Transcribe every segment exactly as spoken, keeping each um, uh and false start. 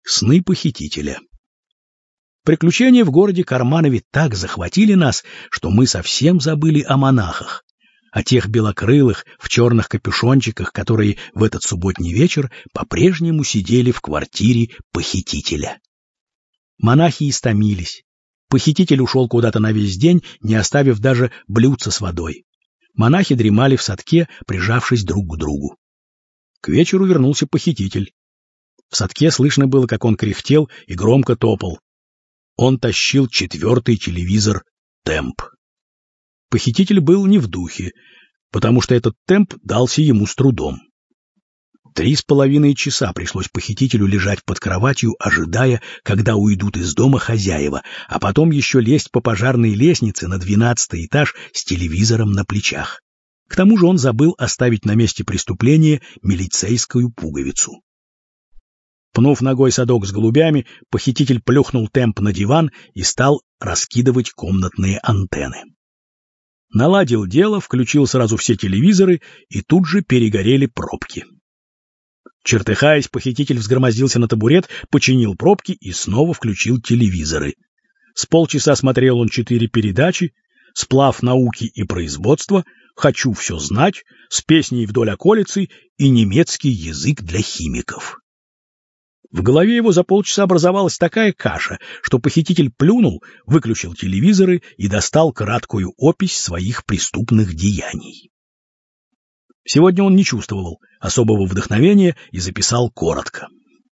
Сны похитителя. Приключения в городе Карманове так захватили нас, что мы совсем забыли о монахах, о тех белокрылых в черных капюшончиках, которые в этот субботний вечер по-прежнему сидели в квартире похитителя. Монахи истомились. Похититель ушел куда-то на весь день, не оставив даже блюдца с водой. Монахи дремали в садке, прижавшись друг к другу. К вечеру вернулся похититель. В садке слышно было, как он кряхтел и громко топал. Он тащил четвертый телевизор «Темп». Похититель был не в духе, потому что этот темп дался ему с трудом. Три с половиной часа пришлось похитителю лежать под кроватью, ожидая, когда уйдут из дома хозяева, а потом еще лезть по пожарной лестнице на двенадцатый этаж с телевизором на плечах. К тому же он забыл оставить на месте преступления милицейскую пуговицу. Пнув ногой садок с голубями, похититель плюхнул темп на диван и стал раскидывать комнатные антенны. Наладил дело, включил сразу все телевизоры, и тут же перегорели пробки. Чертыхаясь, похититель взгромоздился на табурет, починил пробки и снова включил телевизоры. С полчаса смотрел он четыре передачи: «Сплав науки и производства», «Хочу все знать», «С песней вдоль околицы» и «Немецкий язык для химиков». В голове его за полчаса образовалась такая каша, что похититель плюнул, выключил телевизоры и достал краткую опись своих преступных деяний. Сегодня он не чувствовал особого вдохновения и записал коротко.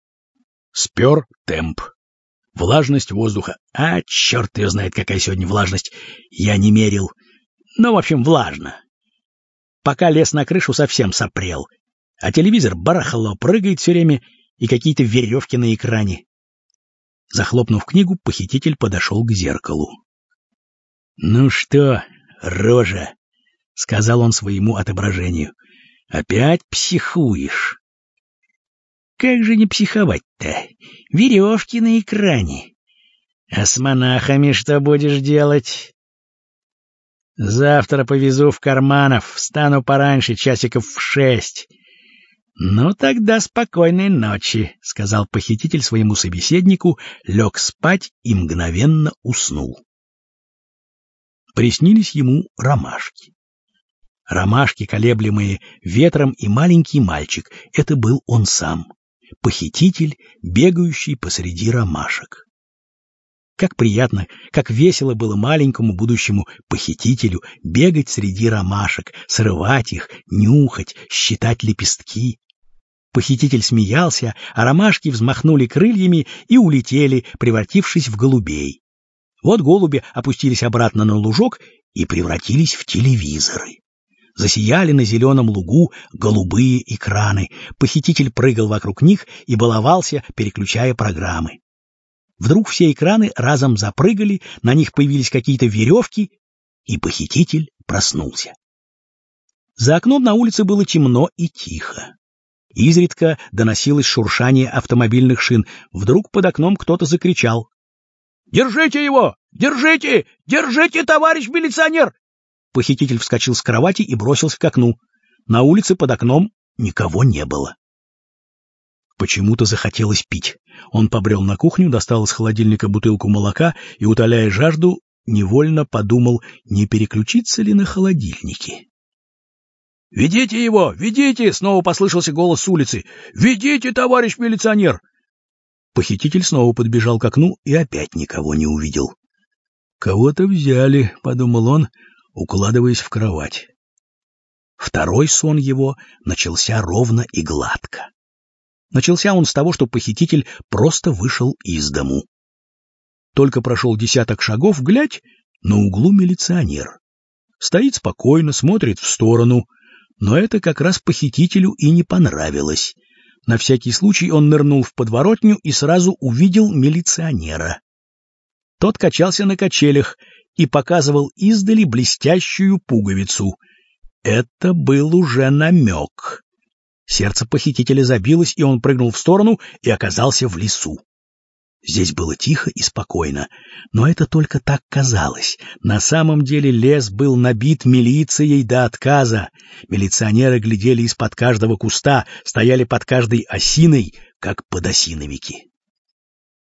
Спер темп. Влажность воздуха. А, черт ее знает, какая сегодня влажность. Я не мерил. Ну, в общем, влажно. Пока лез на крышу, совсем сопрел. А телевизор барахло, прыгает все время, и какие-то веревки на экране. Захлопнув книгу, похититель подошел к зеркалу. — Ну что, рожа, — сказал он своему отображению, — опять психуешь? — Как же не психовать-то? Веревки на экране. А с монахами что будешь делать? — Завтра повезу в Карманов, встану пораньше, часиков в шесть. — Ну, тогда спокойной ночи, — сказал похититель своему собеседнику, лег спать и мгновенно уснул. Приснились ему ромашки. Ромашки, колеблемые ветром, и маленький мальчик — это был он сам, похититель, бегающий посреди ромашек. Как приятно, как весело было маленькому будущему похитителю бегать среди ромашек, срывать их, нюхать, считать лепестки. Похититель смеялся, а ромашки взмахнули крыльями и улетели, превратившись в голубей. Вот голуби опустились обратно на лужок и превратились в телевизоры. Засияли на зеленом лугу голубые экраны. Похититель прыгал вокруг них и баловался, переключая программы. Вдруг все экраны разом запрыгали, на них появились какие-то веревки, и похититель проснулся. За окном на улице было темно и тихо. Изредка доносилось шуршание автомобильных шин. Вдруг под окном кто-то закричал: «Держите его! Держите! Держите, товарищ милиционер!» Похититель вскочил с кровати и бросился к окну. На улице под окном никого не было. Почему-то захотелось пить. Он побрел на кухню, достал из холодильника бутылку молока и, утоляя жажду, невольно подумал, не переключиться ли на холодильнике. «Ведите его! Ведите!» — снова послышался голос с улицы. «Ведите, товарищ милиционер!» Похититель снова подбежал к окну и опять никого не увидел. «Кого-то взяли», — подумал он, укладываясь в кровать. Второй сон его начался ровно и гладко. Начался он с того, что похититель просто вышел из дому. Только прошел десяток шагов, глядь, на углу милиционер. Стоит спокойно, смотрит в сторону. Но это как раз похитителю и не понравилось. На всякий случай он нырнул в подворотню и сразу увидел милиционера. Тот качался на качелях и показывал издали блестящую пуговицу. Это был уже намек. Сердце похитителя забилось, и он прыгнул в сторону и оказался в лесу. Здесь было тихо и спокойно, но это только так казалось. На самом деле лес был набит милицией до отказа. Милиционеры глядели из-под каждого куста, стояли под каждой осиной, как подосиновики.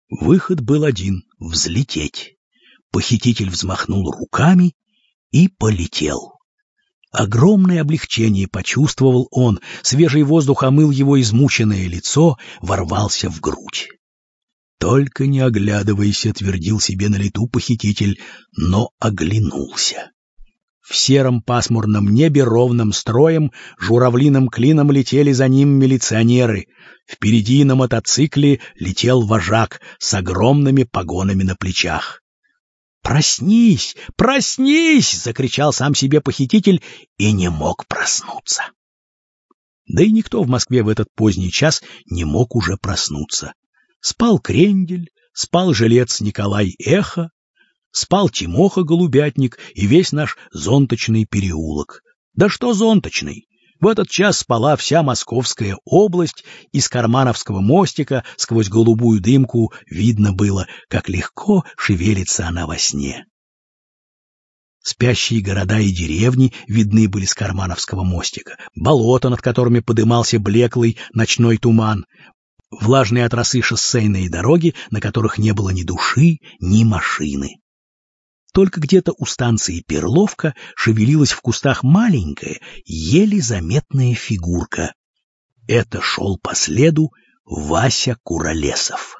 Выход был один — взлететь. Похититель взмахнул руками и полетел. Огромное облегчение почувствовал он, свежий воздух омыл его измученное лицо, ворвался в грудь. «Только не оглядывайся», — твердил себе на лету похититель, но оглянулся. В сером пасмурном небе ровным строем журавлиным клином летели за ним милиционеры. Впереди на мотоцикле летел вожак с огромными погонами на плечах. «Проснись! Проснись!» — закричал сам себе похититель и не мог проснуться. Да и никто в Москве в этот поздний час не мог уже проснуться. Спал Крендель, спал жилец Николай Эхо, спал Тимоха-голубятник и весь наш зонточный переулок. Да что зонточный? В этот час спала вся Московская область, и с Кармановского мостика сквозь голубую дымку видно было, как легко шевелится она во сне. Спящие города и деревни видны были с Кармановского мостика, болота, над которыми подымался блеклый ночной туман, влажные от росы шоссейные дороги, на которых не было ни души, ни машины. Только где-то у станции Перловка шевелилась в кустах маленькая, еле заметная фигурка. Это шел по следу Вася Куролесов.